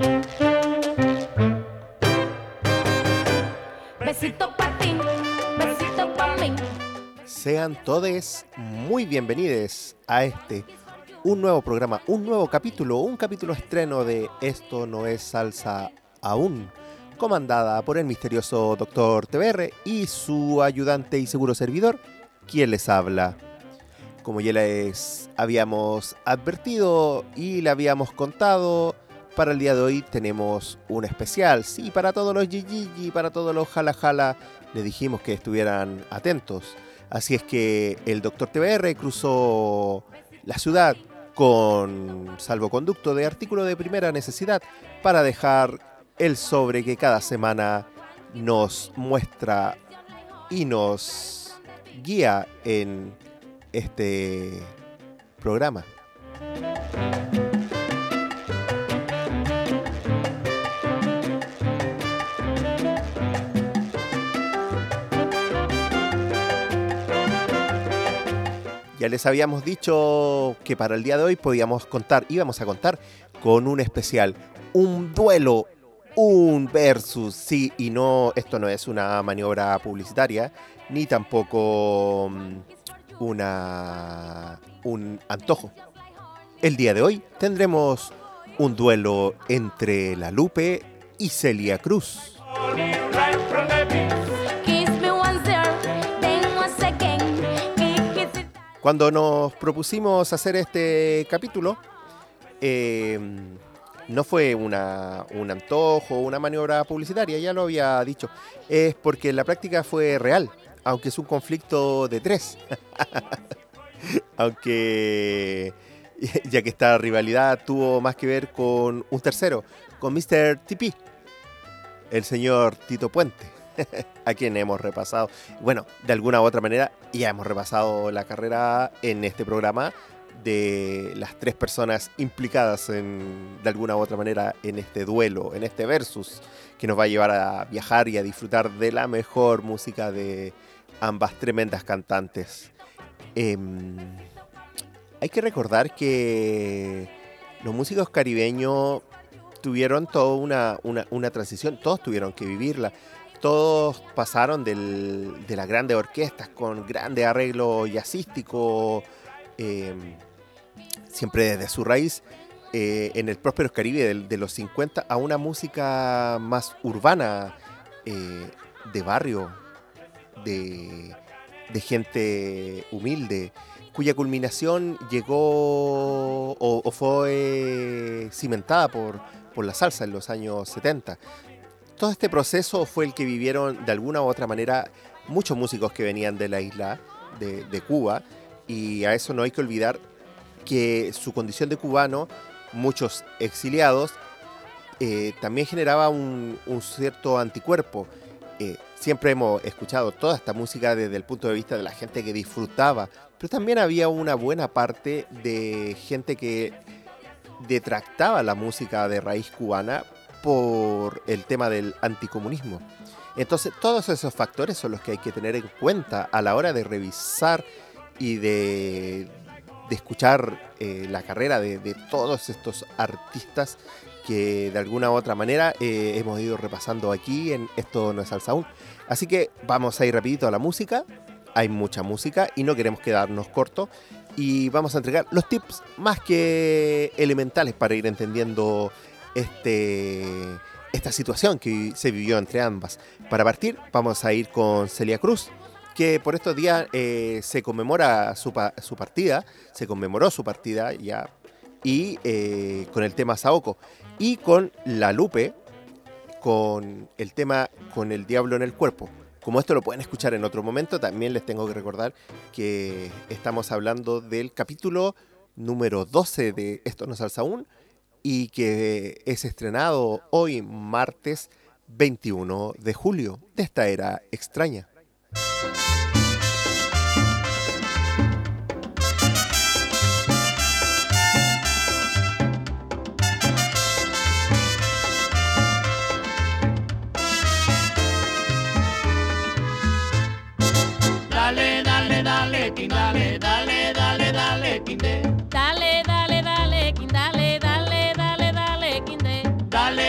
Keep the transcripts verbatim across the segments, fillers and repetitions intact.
Besito pa' ti, besito pa' mí. Sean todos muy bienvenidos a este, un nuevo programa, un nuevo capítulo, un capítulo estreno de Esto no es salsa aún, comandada por el misterioso doctor T B R y su ayudante y seguro servidor, quien les habla. Como ya les habíamos advertido y le habíamos contado, para el día de hoy tenemos un especial. Sí, para todos los Gigi, para todos los jala jala, le dijimos que estuvieran atentos. Así es que el doctor T B R cruzó la ciudad con salvoconducto de artículo de primera necesidad para dejar el sobre que cada semana nos muestra y nos guía en este programa. Ya les habíamos dicho que para el día de hoy podíamos contar, íbamos a contar con un especial, un duelo, un versus, sí, y no, esto no es una maniobra publicitaria, ni tampoco una, un antojo. El día de hoy tendremos un duelo entre La Lupe y Celia Cruz. Cuando nos propusimos hacer este capítulo, eh, no fue una, un antojo, una maniobra publicitaria, ya lo había dicho. Es porque la práctica fue real, aunque es un conflicto de tres. Aunque, ya que esta rivalidad tuvo más que ver con un tercero, con mister T P, el señor Tito Puente. A quien hemos repasado, bueno, de alguna u otra manera ya hemos repasado la carrera en este programa de las tres personas implicadas en, de alguna u otra manera en este duelo, en este versus que nos va a llevar a viajar y a disfrutar de la mejor música de ambas tremendas cantantes. Eh, hay que recordar que los músicos caribeños tuvieron toda una, una, una transición, todos tuvieron que vivirla. Todos pasaron del, de las grandes orquestas con grandes arreglos jazzísticos, eh, siempre desde su raíz, eh, en el próspero Caribe de, de los cincuenta, a una música más urbana, eh, de barrio, de, de gente humilde, cuya culminación llegó o, o fue cimentada por, por la salsa en los años setenta. Todo este proceso fue el que vivieron de alguna u otra manera muchos músicos que venían de la isla de, de Cuba, y a eso no hay que olvidar que su condición de cubano, muchos exiliados, eh, también generaba un, un cierto anticuerpo. Eh, siempre hemos escuchado toda esta música desde el punto de vista de la gente que disfrutaba, pero también había una buena parte de gente que detractaba la música de raíz cubana por el tema del anticomunismo. Entonces, todos esos factores son los que hay que tener en cuenta a la hora de revisar y de, de escuchar eh, la carrera de, de todos estos artistas que de alguna u otra manera eh, hemos ido repasando aquí en Esto no es salsa aún. Así que vamos a ir rapidito a la música. Hay mucha música y no queremos quedarnos cortos, y vamos a entregar los tips más que elementales para ir entendiendo Este, esta situación que se vivió entre ambas. Para partir, vamos a ir con Celia Cruz, que por estos días eh, se conmemora su, pa- su partida, se conmemoró su partida ya, y eh, con el tema Saoko, y con La Lupe, con el tema Con el Diablo en el Cuerpo. Como esto lo pueden escuchar en otro momento, también les tengo que recordar que estamos hablando del capítulo número doce de Esto no es salsa aún, y que es estrenado hoy, martes veintiuno de julio, de esta era extraña. Dale, dale, dale, king, dale, dale, dale, dale, king, de. Dale, dale, dale, king, dale, dale, dale, dale, king, de. Dale,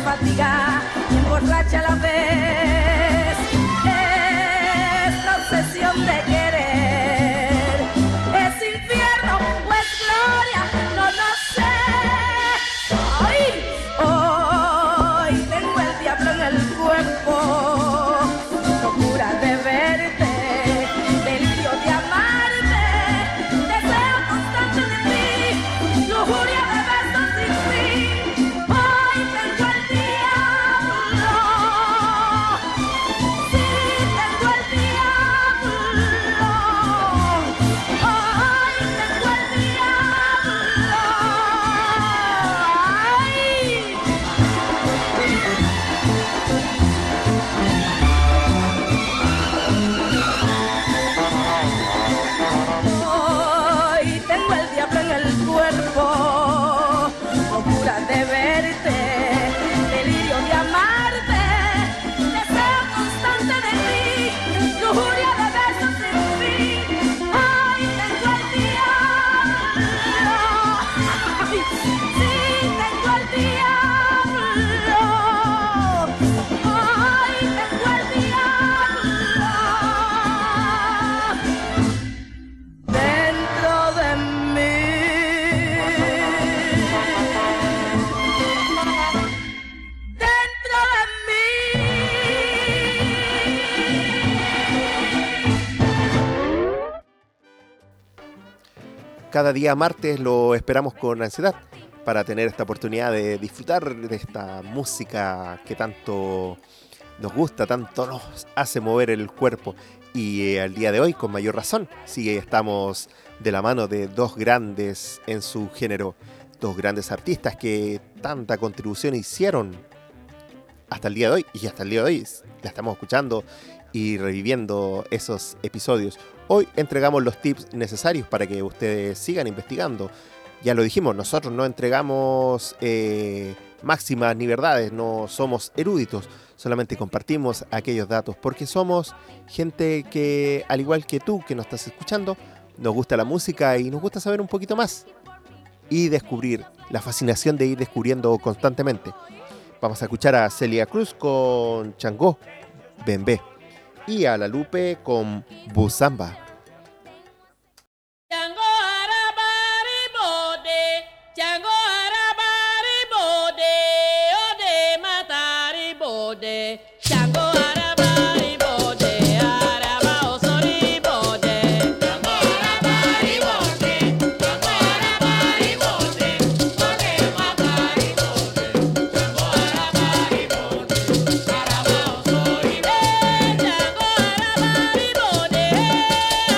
fatiga y emborracha a la vez. Esta obsesión de querer es infierno o es gloria, no lo sé. Hoy, hoy tengo el diablo en el cuerpo, locura de verte, delirio de amarte, deseo constante de ti, lujuria de besos sin fin. Hoy tengo el diablo, sí tengo el diablo, hoy tengo el diablo. Hoy tengo el diablo en el cuerpo, locura de verte, delirio de amarte, deseo constante de ti, lujuria de besos sin fin. Hoy tengo el diablo, ay, sí tengo el diablo, hoy tengo el diablo dentro de mí, dentro de mí. Cada día martes lo esperamos con ansiedad para tener esta oportunidad de disfrutar de esta música que tanto nos gusta, tanto nos hace mover el cuerpo. Y eh, al día de hoy, con mayor razón, sí estamos de la mano de dos grandes en su género, dos grandes artistas que tanta contribución hicieron hasta el día de hoy, y hasta el día de hoy la estamos escuchando y reviviendo esos episodios. Hoy entregamos los tips necesarios para que ustedes sigan investigando. Ya lo dijimos, nosotros no entregamos eh, máximas ni verdades, no somos eruditos, solamente compartimos aquellos datos porque somos gente que, al igual que tú que nos estás escuchando, nos gusta la música y nos gusta saber un poquito más y descubrir, la fascinación de ir descubriendo constantemente. Vamos a escuchar a Celia Cruz con Changó, Bembé, y a La Lupe con Busamba. Chango arabari bode, chango arabari bode, ode matari bode, chango arabari bode, araba osori bode, chango arabari bode, chango arabari bode, ode matari bode, chango arabari bode, araba osori bode, chango arabari bode.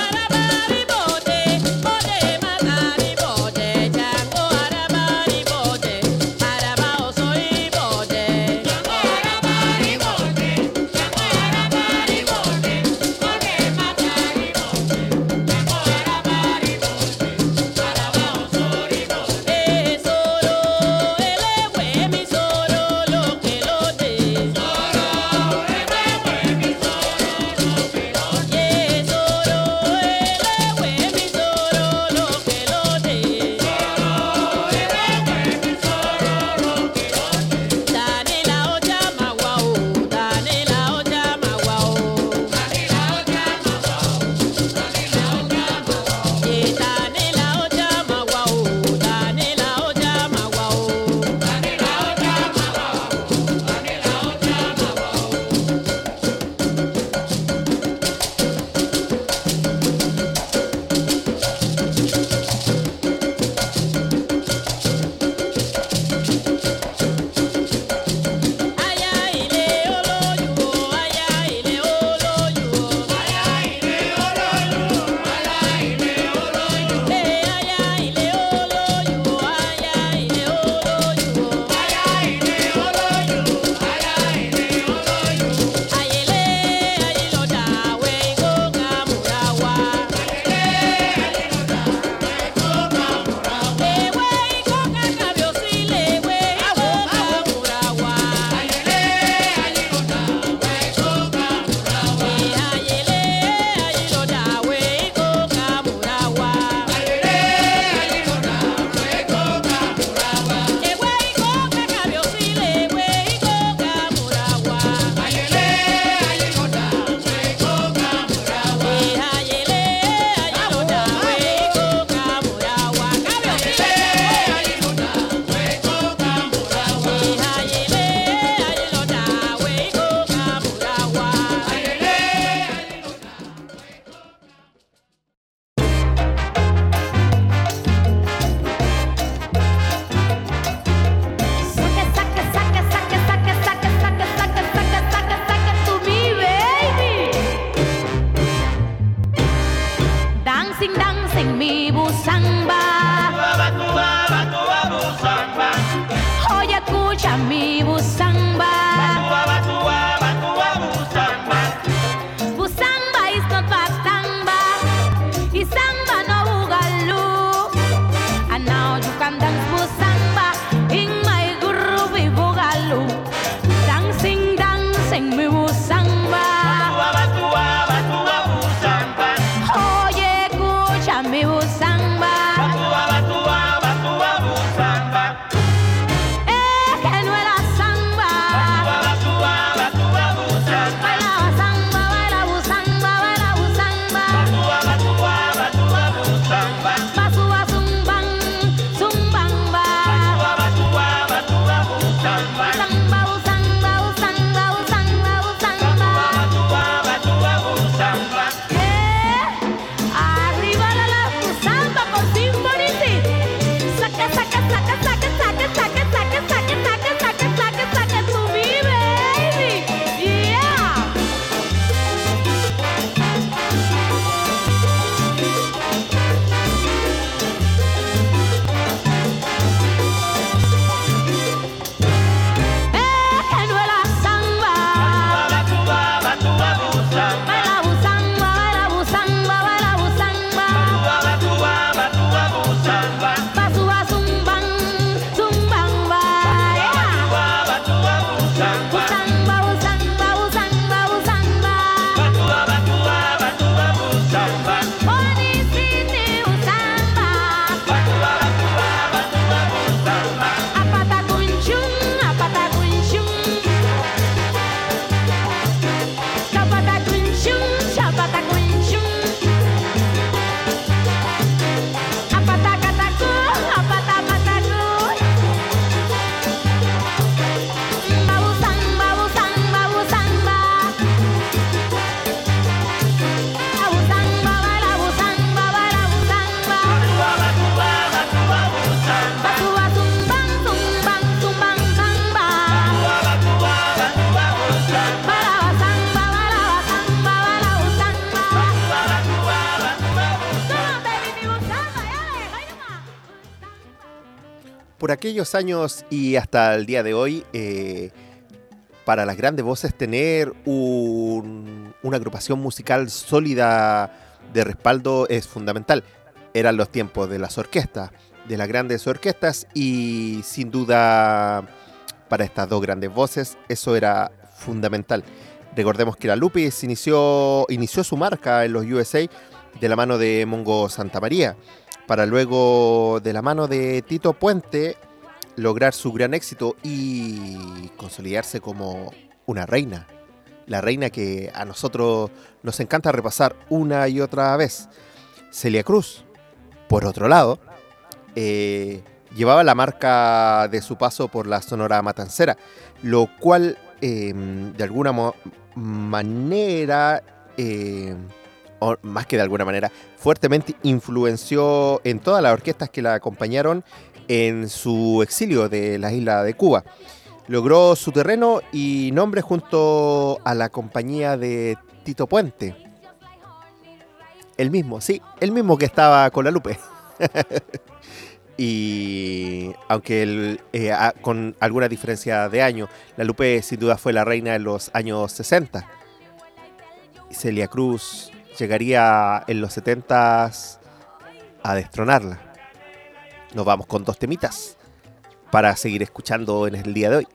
Basua zumbang, zumbang bai. Usamba, usamba, usamba, usamba. Oni sini usamba. Apata kunjung, apata kunjung. Chapata kunjung, chapata kunjung. Apata kataku, apata mataku. Bau samba, bau samba, bau samba. Bau samba, bau samba, bau samba. Basua zumbang, zumbang, zumbang samba. Balawa samba, balawa samba, balawa samba. Come on, baby, mi samba, yale, baila más. Por aquellos años y hasta el día de hoy, eh, para las grandes voces tener un- una agrupación musical sólida de respaldo es fundamental. Eran los tiempos de las orquestas, de las grandes orquestas, y sin duda para estas dos grandes voces eso era fundamental. Recordemos que la Lupe se inició, inició su marca en los U S A de la mano de Mongo Santamaría, para luego de la mano de Tito Puente lograr su gran éxito y consolidarse como una reina. La reina que a nosotros nos encanta repasar una y otra vez. Celia Cruz, por otro lado, eh, llevaba la marca de su paso por la Sonora Matancera, lo cual eh, de alguna mo- manera, eh, o más que de alguna manera, fuertemente influenció en todas las orquestas que la acompañaron en su exilio de la isla de Cuba. Logró su terreno y nombre junto a la compañía de Tito Puente. El mismo, sí, el mismo que estaba con la Lupe. Y aunque el, eh, a- con alguna diferencia de año, la Lupe sin duda fue la reina en los años sesenta. Celia Cruz llegaría en los setenta a destronarla. Nos vamos con dos temitas para seguir escuchando en el día de hoy.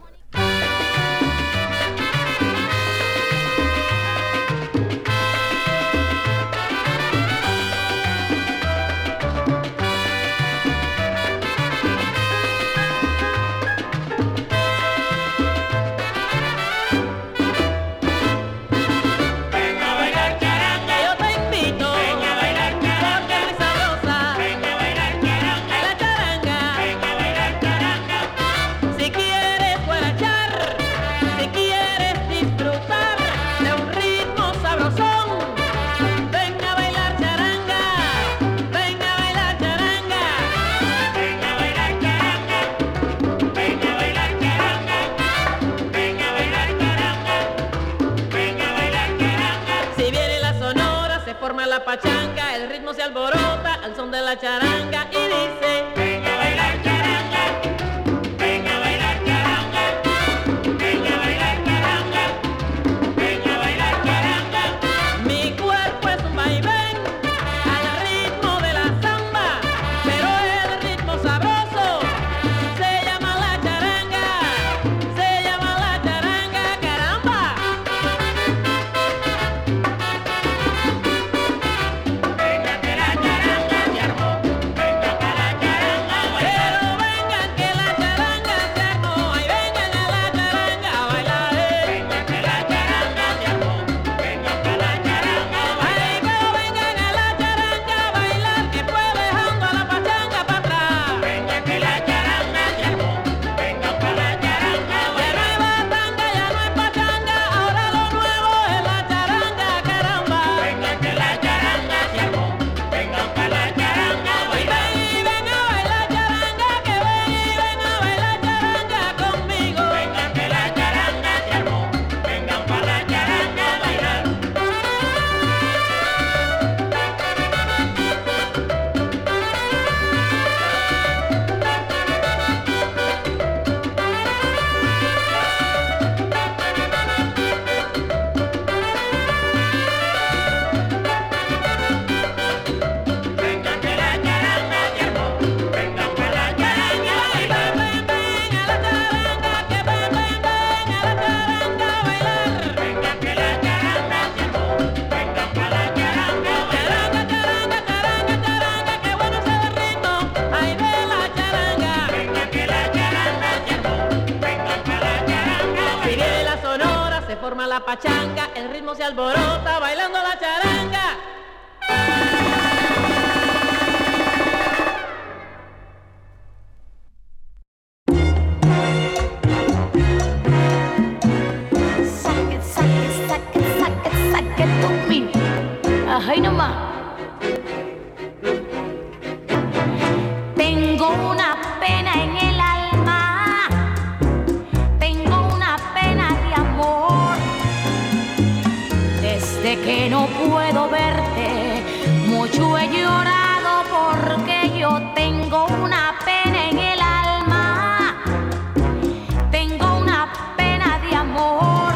Yo te invito porque es muy sabrosa la charanga. Si quieres guarachar, si quieres disfrutar de un ritmo sabrosón, ven a bailar charanga, ven a bailar charanga. Ven a bailar charanga, ven a bailar charanga, ven a bailar charanga, ven a bailar charanga. Si viene la sonora, se forma la pachanga, el ritmo se alborota al son de la charanga y dice: ven a bailar charanga, ven a bailar charanga, ven a bailar charanga, ven a bailar charanga. Mi cuerpo es un vaivén al ritmo de la samba, pero el ritmo sabroso se llama la charanga, se llama la charanga, caramba. Venga que la charanga se armó, forma la pachanga, el ritmo se alborota bailando la charanga. Saque, saque, saque, saque, saque tú mi. Ay, nomás. Tengo una pena en el alma, tengo una pena de amor. Desde que no puedo verte, mucho he llorado porque yo tengo una pena en el alma, tengo una pena de amor.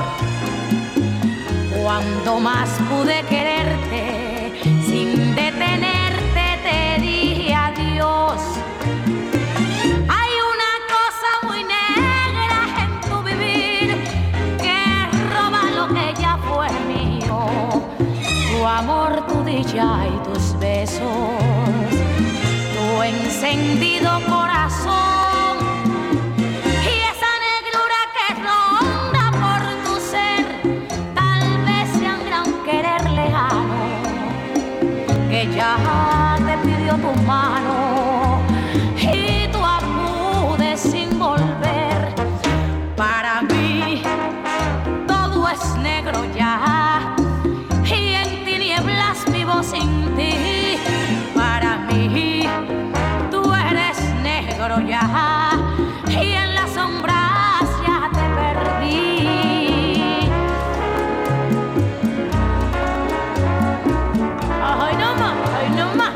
Cuando más pude quererte, sin detenerte te dije adiós. Hay una cosa muy negra en tu vivir que roba lo que ya fue mío, tu amor, tu dicha y tus besos, tu encendido corazón y esa negrura que ronda por tu ser. Tal vez sea un gran querer lejano que ya te pidió tu mano y tú acudes sin volver. Para mí todo es negro ya y en tinieblas vivo sin ti. Para mí tú eres negro ya y en las sombras ya te perdí. Ay, no más, ay, no más.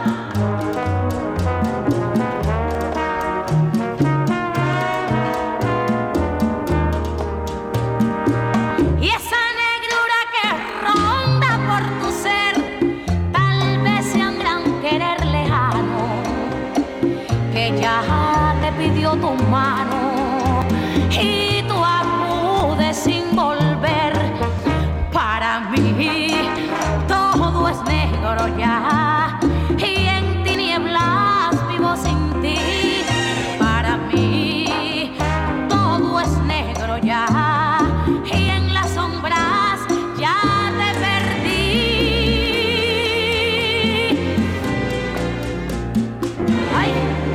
Y esa negrura que ronda por tu ser, tal vez sea un gran querer lejano que ya te pidió tu mano y tú acudes sin volver. Para mí todo es negro ya y en tinieblas vivo sin ti. Para mí todo es negro ya y en las sombras ya te perdí. Ay.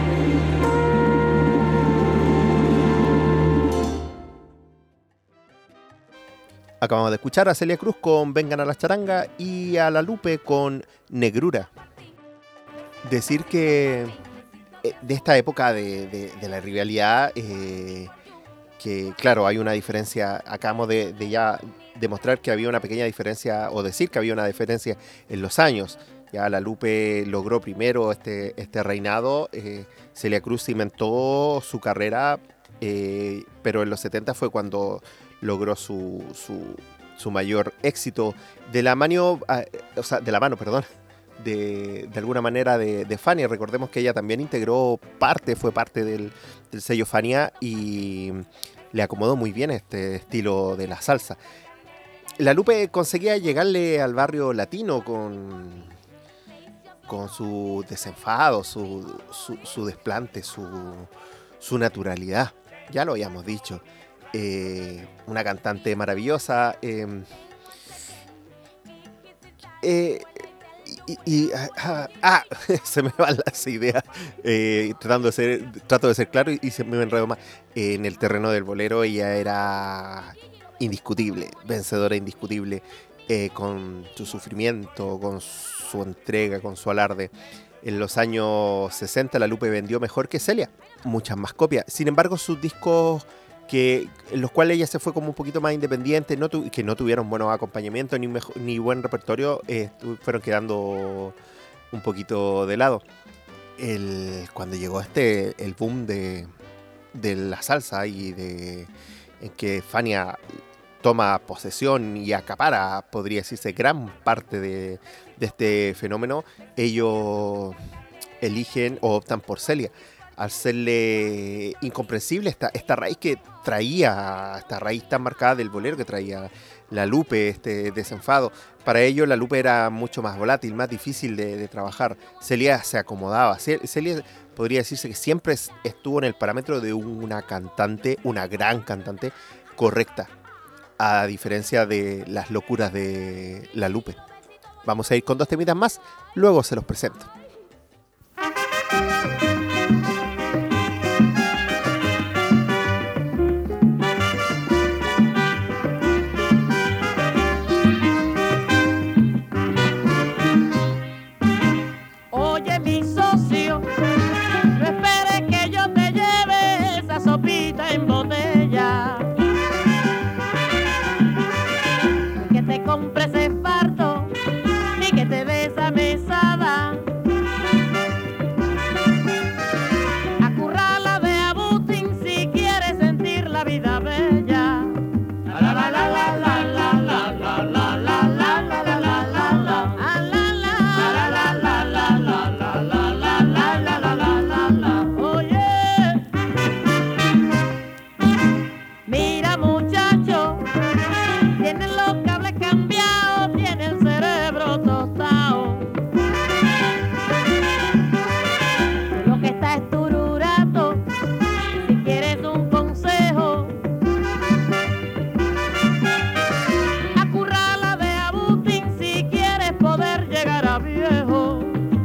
Acabamos de escuchar a Celia Cruz con Vengan a la Charanga y a La Lupe con Negrura. Decir que eh, de esta época de, de- de la rivalidad, eh, que claro, hay una diferencia, acabamos de, de ya demostrar que había una pequeña diferencia, o decir que había una diferencia en los años. Ya La Lupe logró primero este, este reinado, eh, Celia Cruz cimentó su carrera, eh, pero en los setenta fue cuando logró su, su, su mayor éxito de la mano, ah, o sea, de la mano, perdón, de, de alguna manera de, de Fania. Recordemos que ella también integró parte, fue parte del, del sello Fania y le acomodó muy bien este estilo de la salsa. La Lupe conseguía llegarle al barrio latino con, con su desenfado, su, su, su desplante, su, su naturalidad. Ya lo habíamos dicho. Eh, una cantante maravillosa. Eh, eh, y, y- ah, ah, se me van las ideas. Eh, tratando de ser, trato de ser claro y, y se me enredo más. Eh, en el terreno del bolero ella era indiscutible, vencedora indiscutible, eh, con su sufrimiento, con su entrega, con su alarde. En los años sesenta La Lupe vendió mejor que Celia, muchas más copias. Sin embargo, sus discos que en los cuales ella se fue como un poquito más independiente, no tu- que no tuvieron buenos acompañamientos ni, mejo- ni buen repertorio, eh, estu- fueron quedando un poquito de lado. El, cuando llegó este el boom de, de la salsa y de en que Fania toma posesión y acapara, podría decirse, gran parte de, de este fenómeno, ellos eligen o optan por Celia. Al serle incomprensible esta, esta raíz que traía, esta raíz tan marcada del bolero que traía La Lupe, este desenfado. Para ellos La Lupe era mucho más volátil, más difícil de, de trabajar. Celia se acomodaba. Ce- Celia podría decirse que siempre es- estuvo en el parámetro de una cantante, una gran cantante, correcta. a diferencia de las locuras de La Lupe. Vamos a ir con dos temitas más, luego se los presento. Oye, mi socio, no esperes que yo te lleve esa sopita en botella, que te compres ese fardo ni que te des esa mesada. Acurrala de Abutín si quieres sentir la vida bella. La la la la la la la la la la la la la la la la. Ah, la la la la la la la la la la la la la la la la. Oye, mira muchacho, tienen los cables cambiados, tiene el cerebro tostado. Lo que está es tururato, si quieres un consejo, acurrala de Abutín si quieres poder llegar a viejo.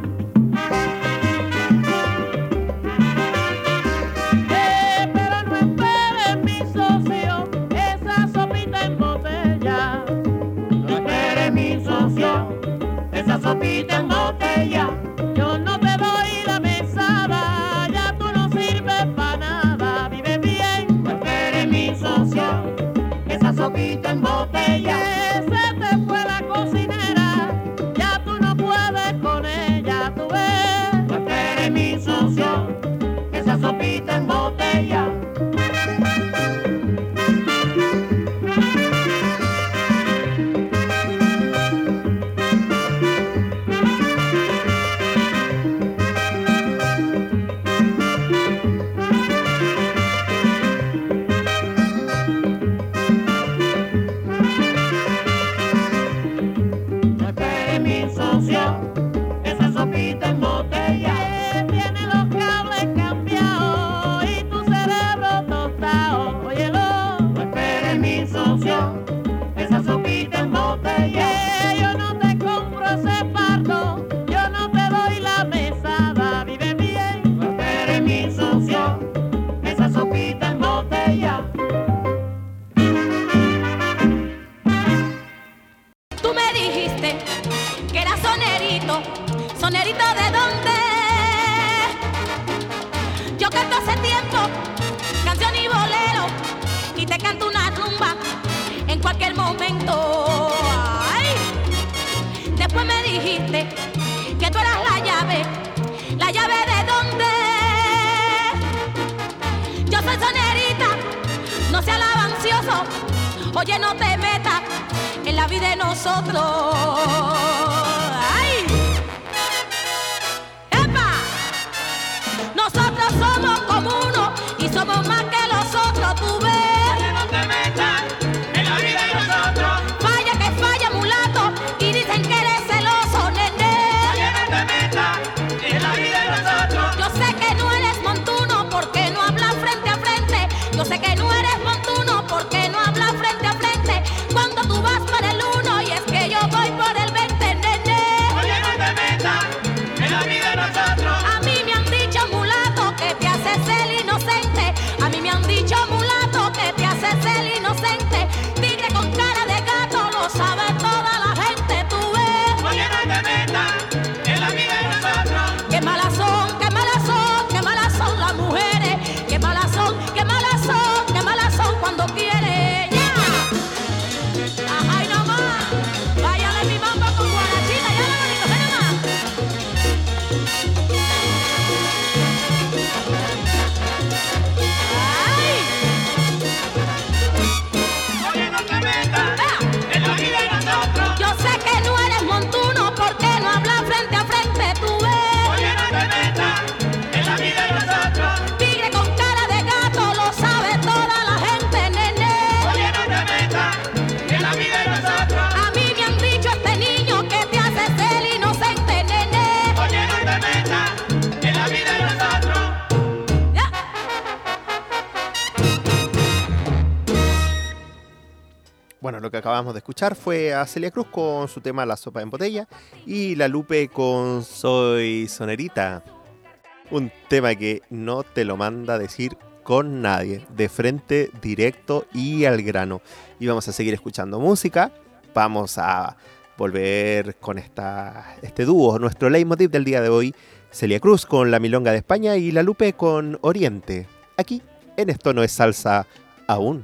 Eh, pero no esperes, mi socio, esa sopita en botella. No esperes, mi socio, esa sopita en botella. Yo no te doy la mesada, ya tú no sirves para nada. Vive bien, no esperes, mi socio, esa sopita en botella. Que se te fue la cocinera, ya tú no puedes con ella, tú ves. No esperes, mi socio, esa sopita en botella. No esperes, mi socio, esa sopita en botella. Que tiene los cables cambiados y tu cerebro tostado. Óyelo. No esperes, mi socio, esa sopita en botella. Que yo no te compro ese fardo, yo no te doy la mesada. Vive bien. No esperes, mi socio, esa sopita en botella. Tú me dijiste que era sonerito, sonerito de dónde. Yo canto hace tiempo canción y bolero y te canto una rumba en cualquier momento. Ay. Después me dijiste que tú eras la llave, la llave de dónde. Yo soy sonerita, no seas lavancioso, oye, no te metas en la vida de nosotros. ¡Ay! ¡Epa! Nosotros somos como uno y somos más que los otros, tú ves. Oye, no te metas en la vida de nosotros. Falla que falla, mulato, y dicen que eres celoso, nene. Oye, no te metas en la vida de nosotros. Yo sé que no eres montuno porque no hablas frente a frente. Yo sé que no eres montuno porque no hablas frente a frente. Cuando tú vas por el uno y es que yo voy por el veinte, nene. Oye, no te metas en la vida de nosotros. A mí me han dicho mulato Bueno, lo que acabamos de escuchar fue a Celia Cruz con su tema La Sopa en Botella y la Lupe con Soy Sonerita. Un tema que no te lo manda a decir con nadie, de frente, directo y al grano. Y vamos a seguir escuchando música. Vamos a volver con esta, este dúo, nuestro leitmotiv del día de hoy. Celia Cruz con La Milonga de España y la Lupe con Oriente. Aquí, en Esto No Es Salsa Aún.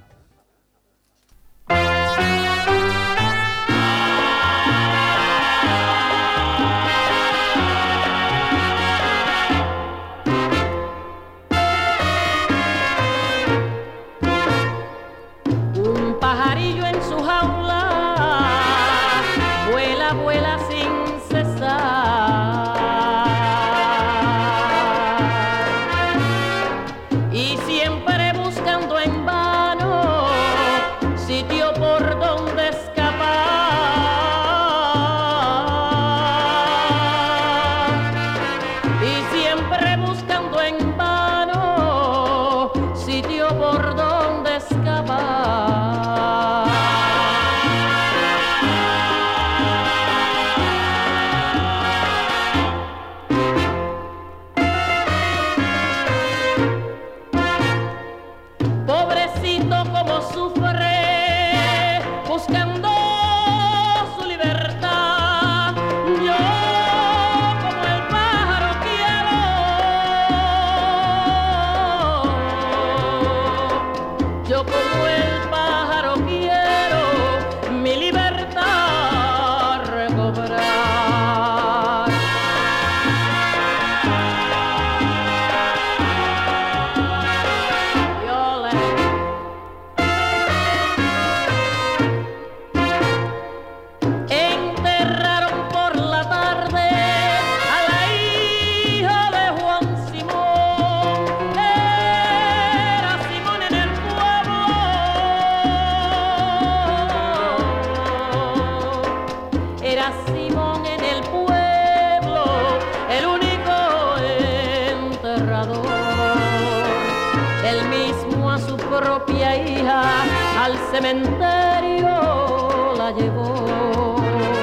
Cementerio la llevó,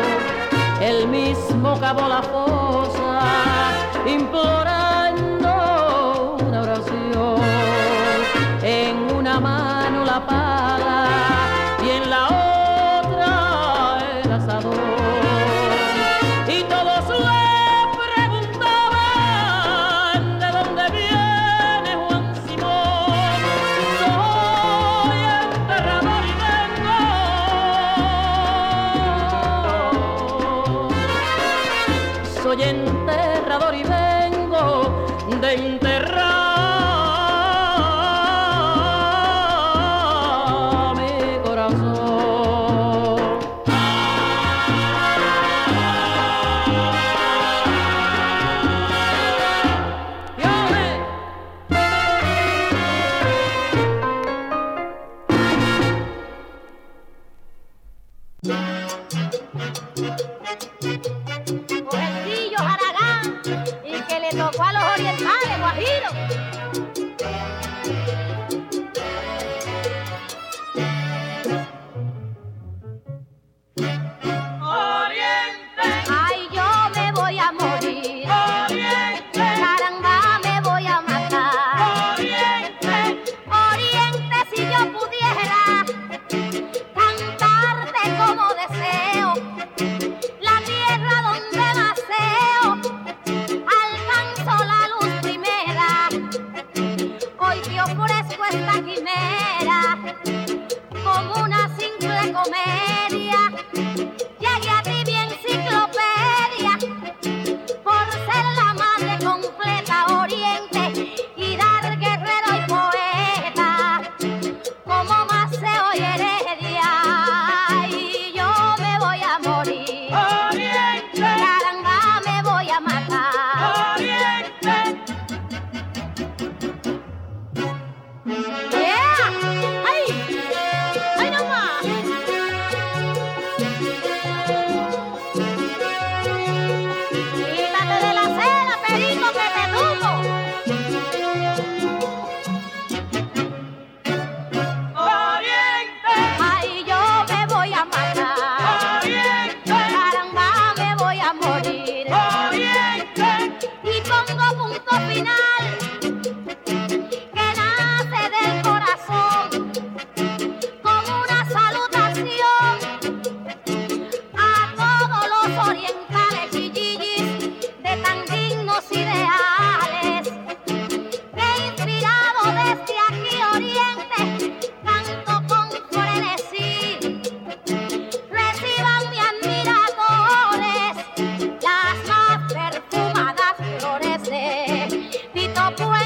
él mismo cavó la fosa, implorando una oración, en una mano la pala y en la otra el asador, y todos le preguntaban de dónde viene Juan Simón. Soy enterrador y Soy enterrador y vengo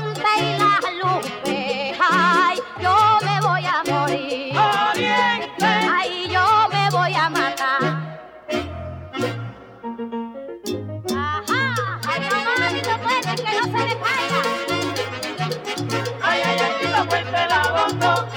Puente y la Lupe, ay, yo me voy a morir. Oriente. Ay, yo me voy a matar. Ajá, ay, mamá, Tito Puente, que no se le caiga. Ay, ay, ay, Tito Puente la botó.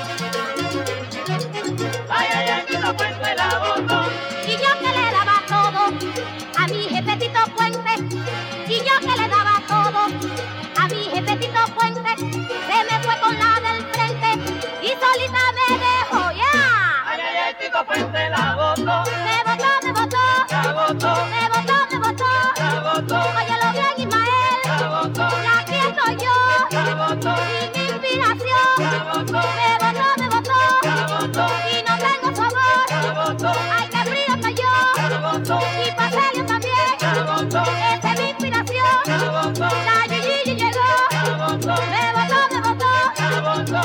Ay, ay, ay, Tito Puente la botó. Y yo que le daba todo a mi jefe Tito Puente, y yo que le daba todo a mi jefe Tito Puente, se me fue con la del frente y solita me dejó, ya. Ay, ay, ay, Tito Puente la botó. Me botó, me botó, La botó. me botó, me botó. La botó. Óyelo bien, Ismael, La botó. y aquí estoy yo, La botó. y mi inspiración. La botó. Me botó, me botó, La botó. y no tengo sabor. La botó. Ay, qué frío estoy yo, La botó. y Pacelio también. La botó. Esa es mi inspiración. La botó. La Gigi llegó, La botó. me botó, me botó. La botó.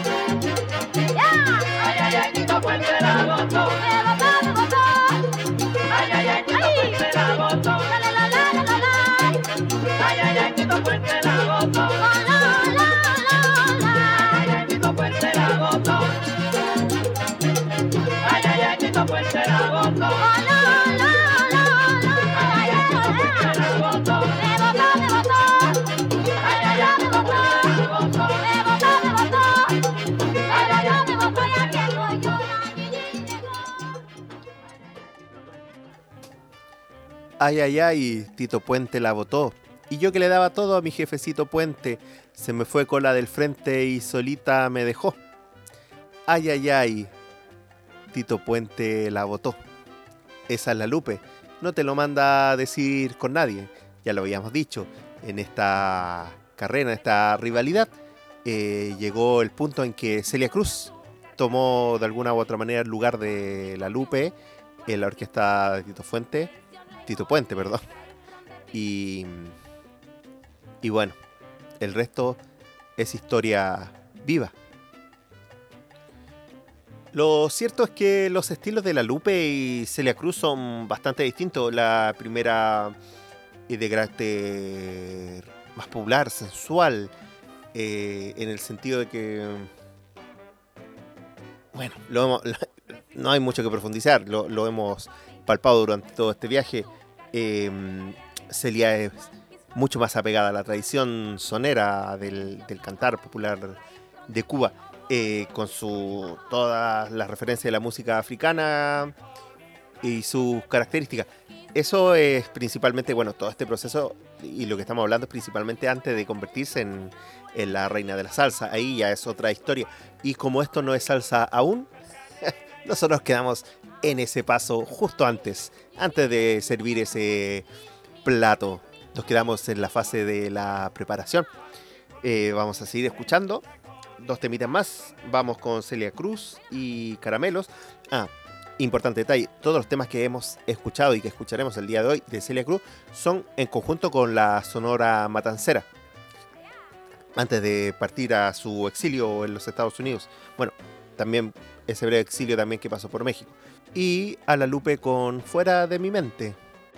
Ya, Ay, ay, ay, Tito Puente la botó. me botó, me botó. Ay, ay, ay, Tito Puente la botó. La, la, la, la, la, la, la. Ay, ay, ay, Tito Puente la botó. La, la, la, la, la. Ay, ay, Tito Puente la botó. Ay, ay, ay, Tito Puente la botó. La, la, la, la, la. Ay, ay, Tito Puente la botó. Me botó, me botó. Ay, ay, ay, Tito Puente la botó. Me botó, me botó. Me botó, me botó, y aquí estoy yo. La Gigi llegó. Ay, ay, ay, Tito Puente la botó. Y yo que le daba todo a mi jefecito Puente, se me fue con la del frente y solita me dejó. Ay, ay, ay, Tito Puente la botó. Esa es la Lupe. No te lo manda a decir con nadie. Ya lo habíamos dicho. En esta carrera, en esta rivalidad, eh, llegó el punto en que Celia Cruz tomó de alguna u otra manera el lugar de la Lupe en la orquesta de Tito Fuente, Tito Puente, perdón. Y, y bueno, el resto es historia viva. Lo cierto es que los estilos de la Lupe y Celia Cruz son bastante distintos. La primera es de carácter más popular, sensual, eh, en el sentido de que, bueno, lo hemos, no hay mucho que profundizar, lo, lo hemos palpado durante todo este viaje. Eh, Celia es mucho más apegada a la tradición sonera del, del cantar popular de Cuba. Eh, con su todas las referencias de la música africana y sus características. Eso es principalmente, bueno, todo este proceso y lo que estamos hablando es principalmente antes de convertirse en, en la reina de la salsa. Ahí ya es otra historia. Y como esto no es salsa aún, nosotros quedamos en ese paso justo antes, antes de servir ese plato. Nos quedamos en la fase de la preparación. Eh, vamos a seguir escuchando dos temitas más. Vamos con Celia Cruz y Caramelos. Ah, importante detalle, todos los temas que hemos escuchado y que escucharemos el día de hoy de Celia Cruz son en conjunto con la Sonora Matancera, antes de partir a su exilio en los Estados Unidos. Bueno, también ese breve exilio también que pasó por México. Y a la Lupe con Fuera de mi mente.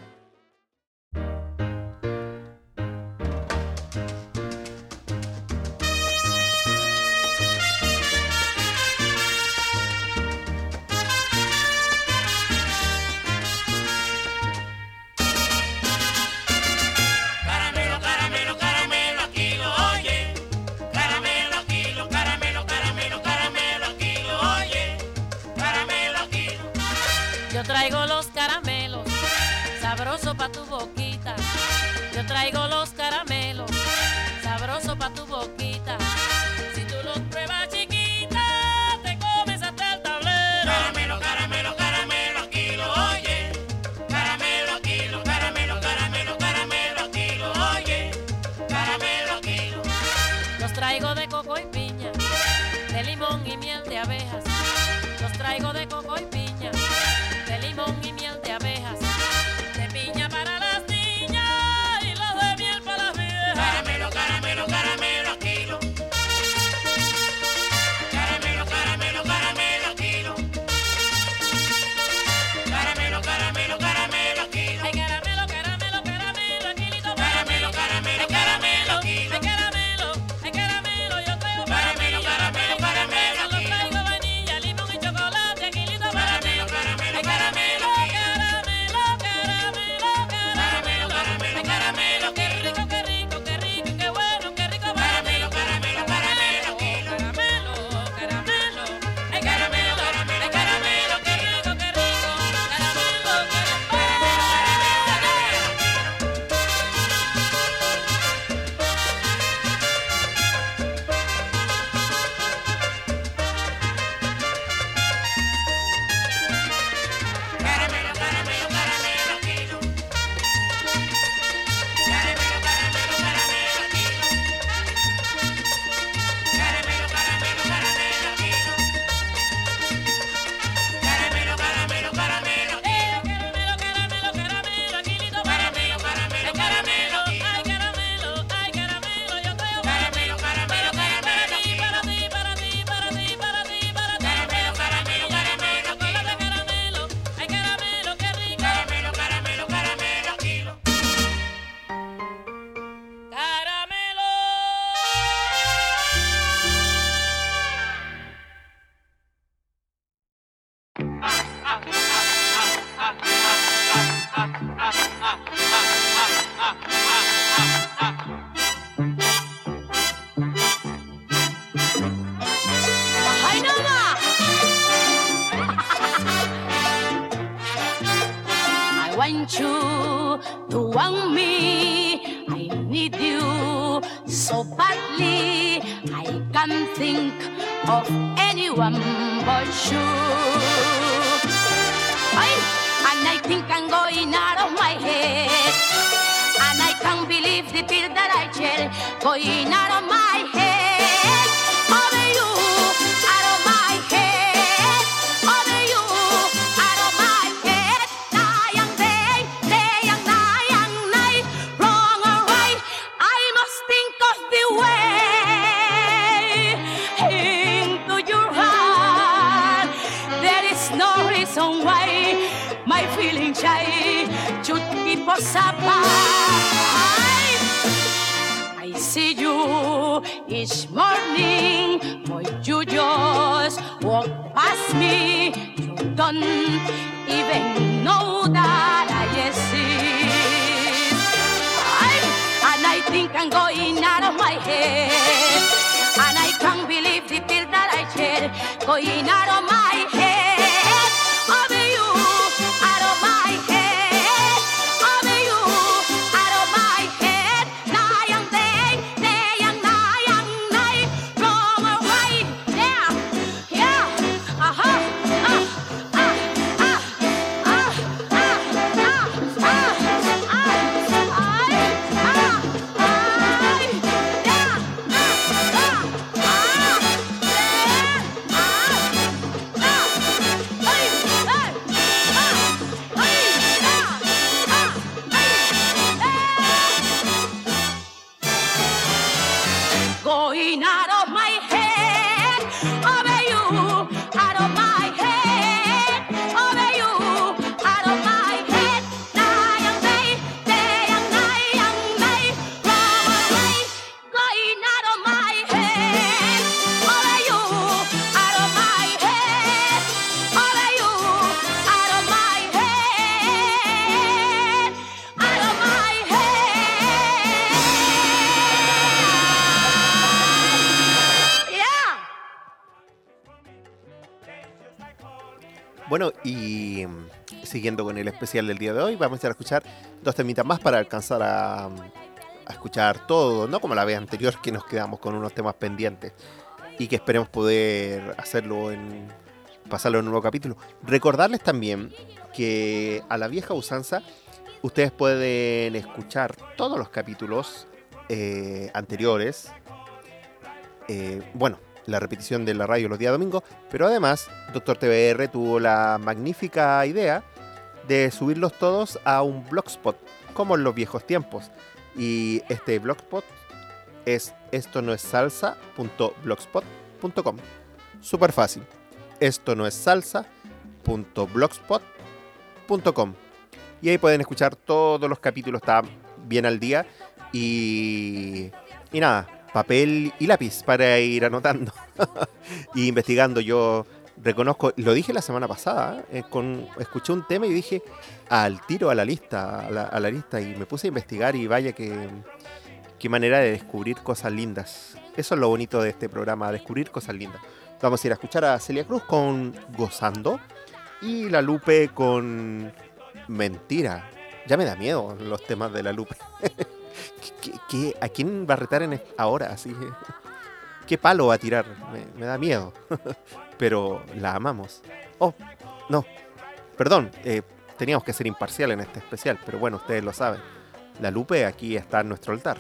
Yo traigo los caramelos, sabroso pa' tu boquita. Yo traigo los caramelos, sabroso pa' tu boquita. Si tú los pruebas, chiquita, te comes hasta el tablero. Caramelo, caramelo, caramelo, aquí lo oye. Caramelo, aquí lo, caramelo, caramelo, caramelo, aquí lo oye. Caramelo, aquí lo. Los traigo de coco y piña, de limón y miel de abejas. Los traigo de coco y piña, de limón y miel de abejas, de piña para las niñas y los de miel para las viejas. Caramelo, caramelo, caramelo, aquí lo. Caramelo, caramelo, caramelo, aquí lo. Caramelo, caramelo, caramelo, aquí lo. Ay, caramelo, caramelo, caramelo, aquí lo. Caramelo, caramelo, caramelo, aquí lo. Ay, caramelo, so badly I can't think of anyone but you. Ay, and I think I'm going out of my head, and I can't believe the tears that I shed going out of my head. Over you, out of my head. Over you, out of my head. Night and day, day and night and night. Wrong or right, I must think of the way into your heart. There is no reason why my feelings shy should keep us apart. I see you each morning, but you just walk past me. You don't even know that I exist. I, and I think I'm going out of my head, and I can't believe the tears that I shed going out of my head. Over you, out of my head. Over you, out of my head. Night and day, day and night and night. Wrong or right, yeah, yeah. Uh-huh, uh, uh, uh, uh, uh, uh, uh, uh, going out of my head. Over you, out of my head. Over you, out of my head. Night and day, day and night and night. Wrong or right, going out of my head. Over you, out of my head. Over you, out of my head. Out of my head. Yeah. Bueno, y mm, siguiendo con el especial del día de hoy, vamos a escuchar dos temitas más para alcanzar a, a escuchar todo, no como la vez anterior que nos quedamos con unos temas pendientes y que esperemos poder hacerlo en pasarlo en un nuevo capítulo. Recordarles también que a la vieja usanza ustedes pueden escuchar todos los capítulos eh, anteriores, eh, bueno, la repetición de la radio los días domingos, pero además Doctor T V R tuvo la magnífica idea de subirlos todos a un blogspot, como en los viejos tiempos. Y este blogspot es esto no es salsa punto blogspot punto com. Súper fácil. esto no es salsa punto blogspot punto com. Y ahí pueden escuchar todos los capítulos, está bien al día. Y, y nada, papel y lápiz para ir anotando y investigando. Yo reconozco, lo dije la semana pasada, eh, con, escuché un tema y dije al tiro a la lista, a la, a la lista, y me puse a investigar y vaya que qué manera de descubrir cosas lindas. Eso es lo bonito de este programa, descubrir cosas lindas. Vamos a ir a escuchar a Celia Cruz con Gozando y la Lupe con Mentira. Ya me da miedo los temas de la Lupe. ¿Qué, qué, ¿A quién va a retar en ahora? Así, ¿qué palo va a tirar? Me, me da miedo. Pero la amamos. Oh, no. Perdón, eh, teníamos que ser imparcial en este especial, pero bueno, ustedes lo saben. La Lupe aquí está en nuestro altar.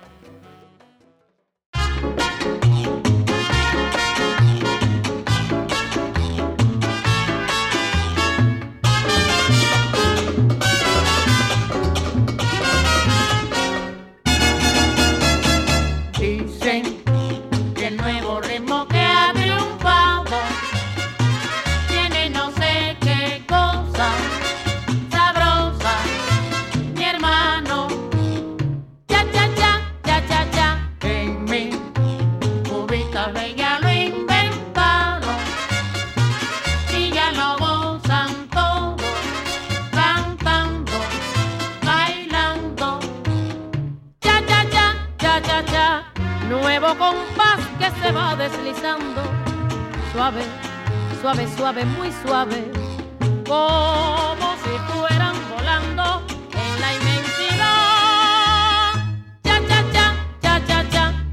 Dicen que el nuevo ritmo que ha triunfado tiene no sé qué cosa sabrosa, mi hermano. Cha, cha, cha, cha, cha, cha. En mí, cubitas de ya lo inventaron y ya lo gozan todos, cantando, bailando. Cha, cha, cha, cha, cha, cha. Nuevo compás que se va deslizando, suave, suave, suave, muy suave, como si fueran volando en la inmensidad. Cha, cha, cha, cha, cha, cha.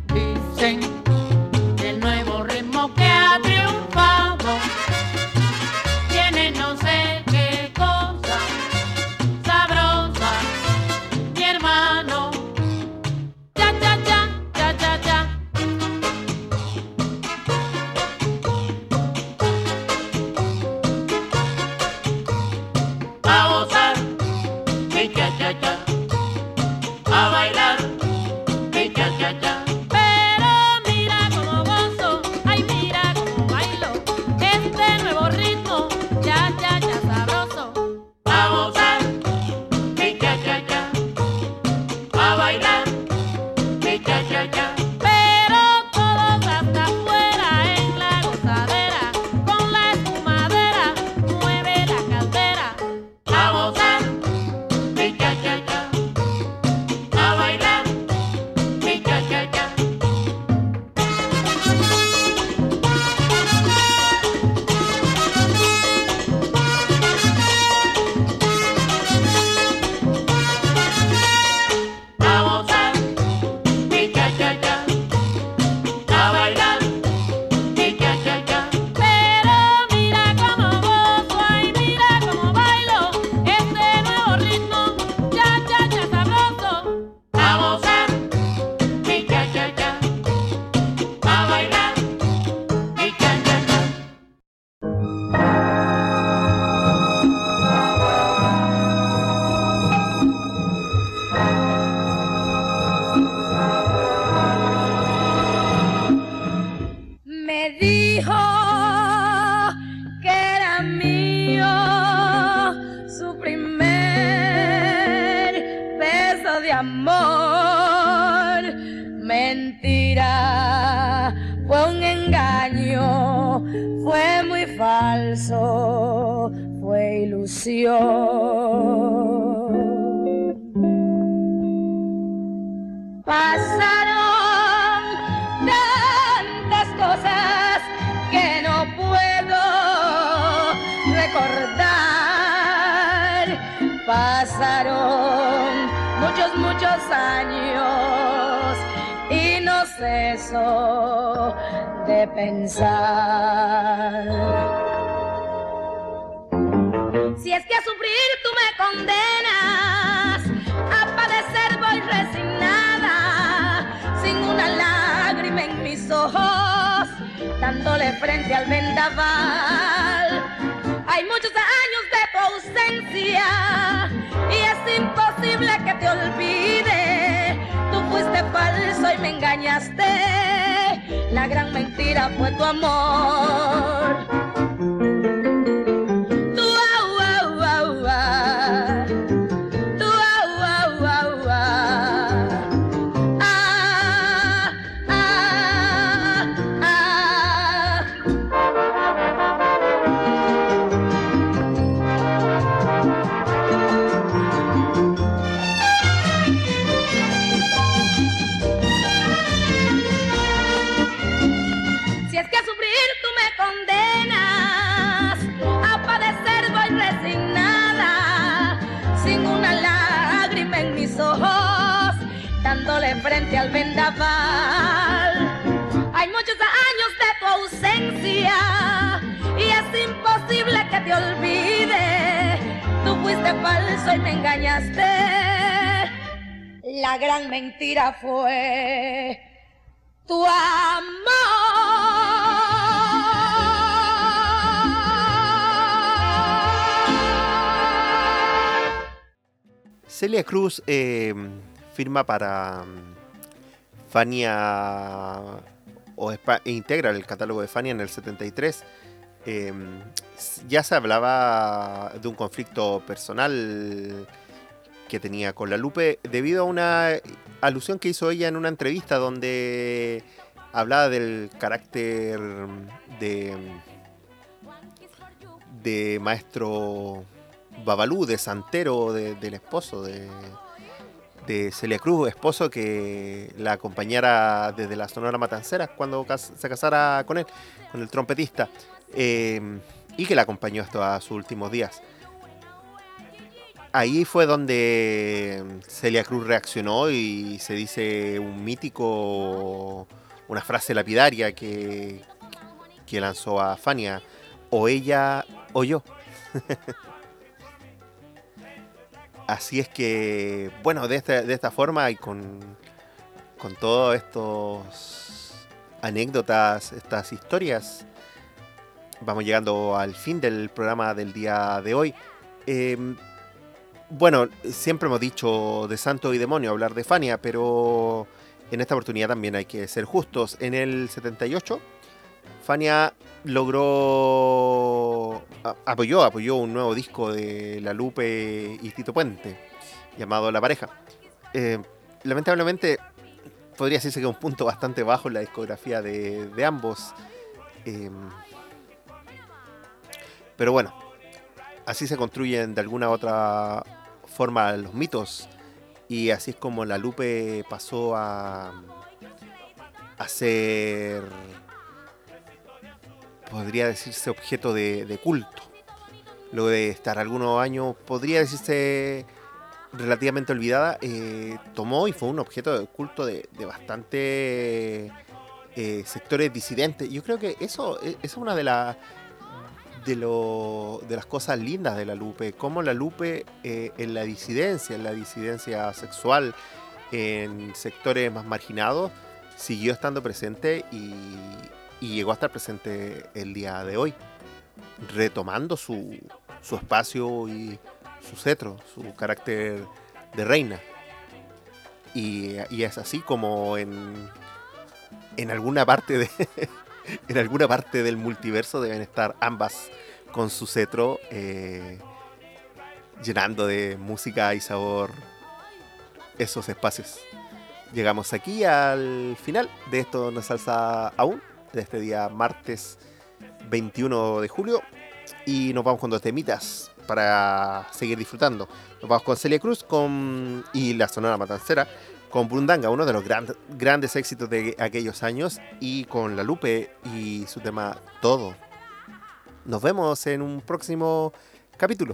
pa' bailar y cha cha cha. Pero mira cómo gozo, ay, mira cómo bailo este nuevo ritmo, cha cha cha sabroso. A gozar y cha cha cha. Pa' bailar y cha cha cha. Me dijo que era mío su primer beso de amor. Mentira, fue un engaño, fue muy falso, fue ilusión. Pasaron tantas cosas que no puedo recordar. Pasaron muchos, muchos años y no ceso de pensar. Si es que a sufrir tú me condenas, a padecer voy resignada, sin una lágrima en mis ojos, dándole frente al vendaval. Hay muchos años de tu ausencia y es imposible que te olvide. Tú fuiste falso y me engañaste, la gran mentira fue tu amor. Tú, au, au, au, au. Tú, au, au, au, au. Ah, ah, ah. Si es que a sufrir tú me condenas, a padecer voy resignada, sin una lágrima en mis ojos, dándole frente al vendaval. Hay muchos años de tu ausencia y es imposible que te olvide. Tú fuiste falso y me engañaste, la gran mentira fue tu amor. Celia Cruz eh, firma para mm, Fania o espa- e integra el catálogo de Fania en el setenta y tres. Eh, ya se hablaba de un conflicto personal que tenía con la Lupe debido a una alusión que hizo ella en una entrevista donde hablaba del carácter de, de maestro Babalú, de santero de- del esposo de, de Celia Cruz, esposo que la acompañara desde la Sonora Matancera cuando cas- se casara con él, con el trompetista, eh, y que la acompañó hasta sus últimos días. Ahí fue donde Celia Cruz reaccionó y se dice un mítico, una frase lapidaria que, que lanzó a Fania: o ella o yo. Así es que, bueno, de esta, de esta forma y con, con todos estos anécdotas, estas historias, vamos llegando al fin del programa del día de hoy. Eh, bueno, siempre hemos dicho de santo y demonio hablar de Fania, pero en esta oportunidad también hay que ser justos. En el setenta y ocho, Fania logró, a- apoyó, apoyó un nuevo disco de La Lupe y Tito Puente, llamado La Pareja. Eh, lamentablemente, podría decirse que es un punto bastante bajo en la discografía de, de ambos. Eh, pero bueno, así se construyen de alguna u otra forma los mitos, y así es como La Lupe pasó a, a ser, podría decirse, objeto de, de culto. Luego de estar algunos años, podría decirse, relativamente olvidada, eh, tomó y fue un objeto de culto de, de bastante eh, sectores disidentes. Yo creo que eso, esa es una de las de, lo, de las cosas lindas de la Lupe, cómo la Lupe eh, en la disidencia, en la disidencia sexual, en sectores más marginados, siguió estando presente y, y llegó a estar presente el día de hoy, retomando su, su espacio y su cetro, su carácter de reina. Y, y es así como en, en alguna parte de en alguna parte del multiverso deben estar ambas con su cetro eh, llenando de música y sabor esos espacios. Llegamos aquí al final de Esto No es Salsa Aún, de este día martes veintiuno de julio, y nos vamos con dos temitas para seguir disfrutando. Nos vamos con Celia Cruz con, y la Sonora Matancera con Burundanga, uno de los gran, grandes éxitos de aquellos años, y con La Lupe y su tema Todo. Nos vemos en un próximo capítulo.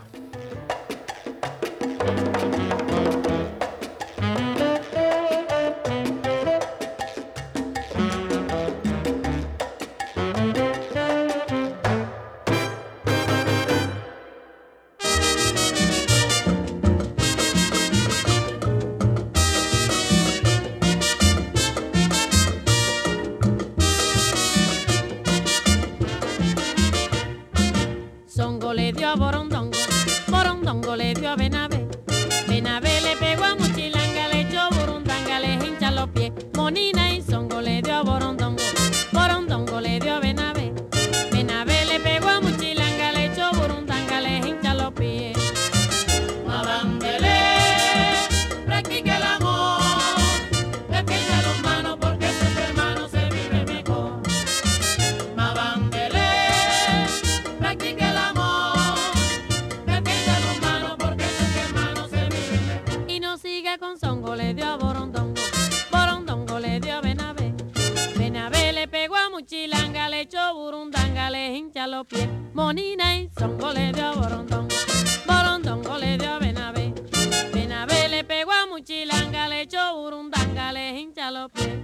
Songo le dio a Borondongo, Borondongo le dio a Benavé, Benavé le pegó a Muchilanga, le echó Burundanga, le hincha los pies. Monina y Songo le dio a Borondongo, Borondongo le dio a Benavé, Benavé le pegó a Muchilanga, le echó Burundanga, le hincha los pies. Madambele, practica el amor, defiende a los manos porque entre hermanos se vive mejor. Madambele, practica el amor, defiende a los manos porque entre hermanos se vive mejor. Y no sigue con Songo, le dio a Borondongo, Borondongo le dio a Benavé, Benavé le pegó a Muchilanga, le echó Burundanga, le hincha los pies. Monina y Songo le dio a Borondongo, Borondongo le dio a Benavé, Benavé le pegó a Muchilanga, le echó Burundanga, le hincha los pies.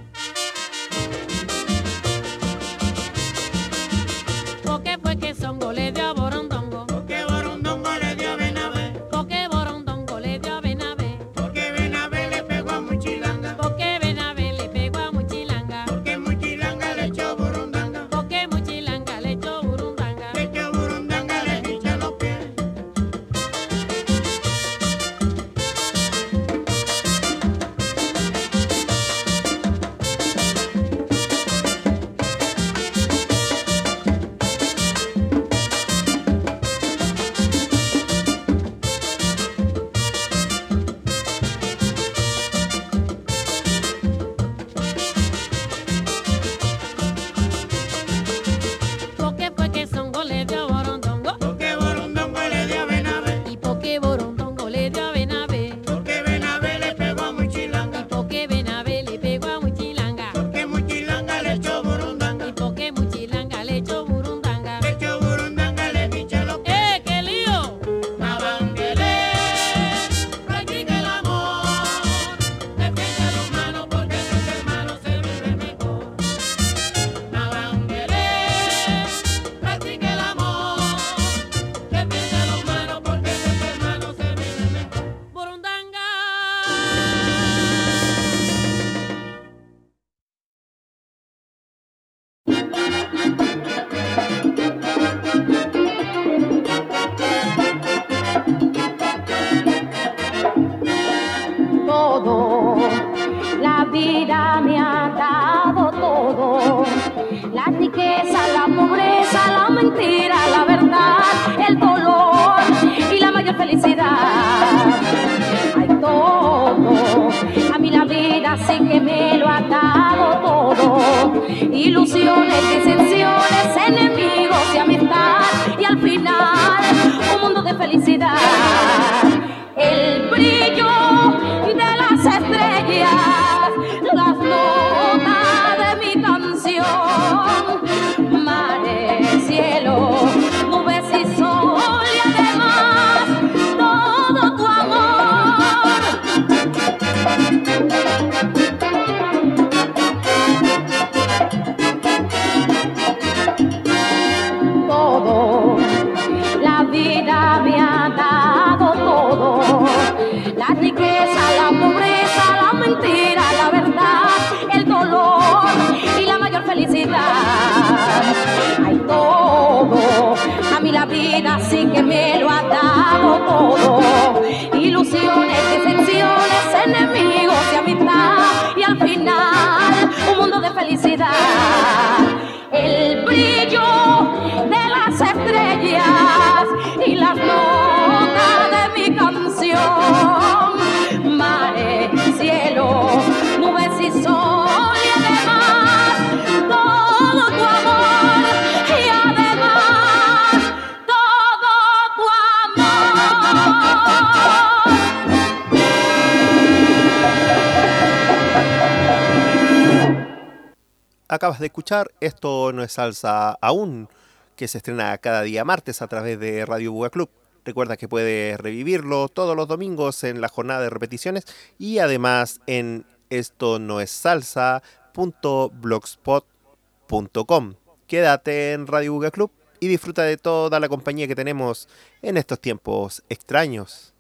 Porque fue que Songo le dio a Borondongo, Porque Borondongo le dio a Benavé, porque Borondongo le dio a Benavé, porque Benavé le pegó a Muchilanga, porque Benavé le pegó a Muchilanga, porque Muchilanga le echó Burundanga, porque Muchilanga le echó Burundanga. le echó Burundanga, le hincha los pies. Porque fue que Songo le dio a Borondongo, Porque Borondongo le dio a Benavé, y porque Borondongo le dio a Benavé, porque Benavé le pegó a Muchilanga, porque Benavé le pegó a Muchilanga, porque Muchilanga le echó Burundanga, y porque Muchilanga le echó Burundanga. le echó Burundanga, le hincha los pies. ¡Eh, qué lío! Madambele, practica el amor, defiende a los manos porque entre hermanos se vive mejor. Madambele, practica el amor, defiende a los manos porque entre hermanos se vive mejor. Burundanga. Todo, la vida me ha dado todo, la riqueza, la pobreza, la mentira, la verdad, el dolor y la mayor felicidad. Hay todo, a mí la vida sí que me lo ha dado todo, ilusiones, disensiones, enemigos y amistad, y al final un mundo de felicidad. El brillo de las estrellas, las notas de mi canción, mares, cielo, nubes y sol, y además todo tu amor. que me lo ha dado todo. Ilusiones, decepciones, enemigos y amistad, y al final un mundo de felicidad. El brillo de las estrellas y las notas de mi canción, mares, cielo, nubes y sol, y además todo tu amor, y además todo tu amor. Acabas de escuchar Esto no es salsa aún, que se estrena cada día martes a través de Radio Buga Club. Recuerda que puedes revivirlo todos los domingos en la jornada de repeticiones y además en esto no es salsa punto blogspot punto com. Quédate en Radio Buga Club y disfruta de toda la compañía que tenemos en estos tiempos extraños.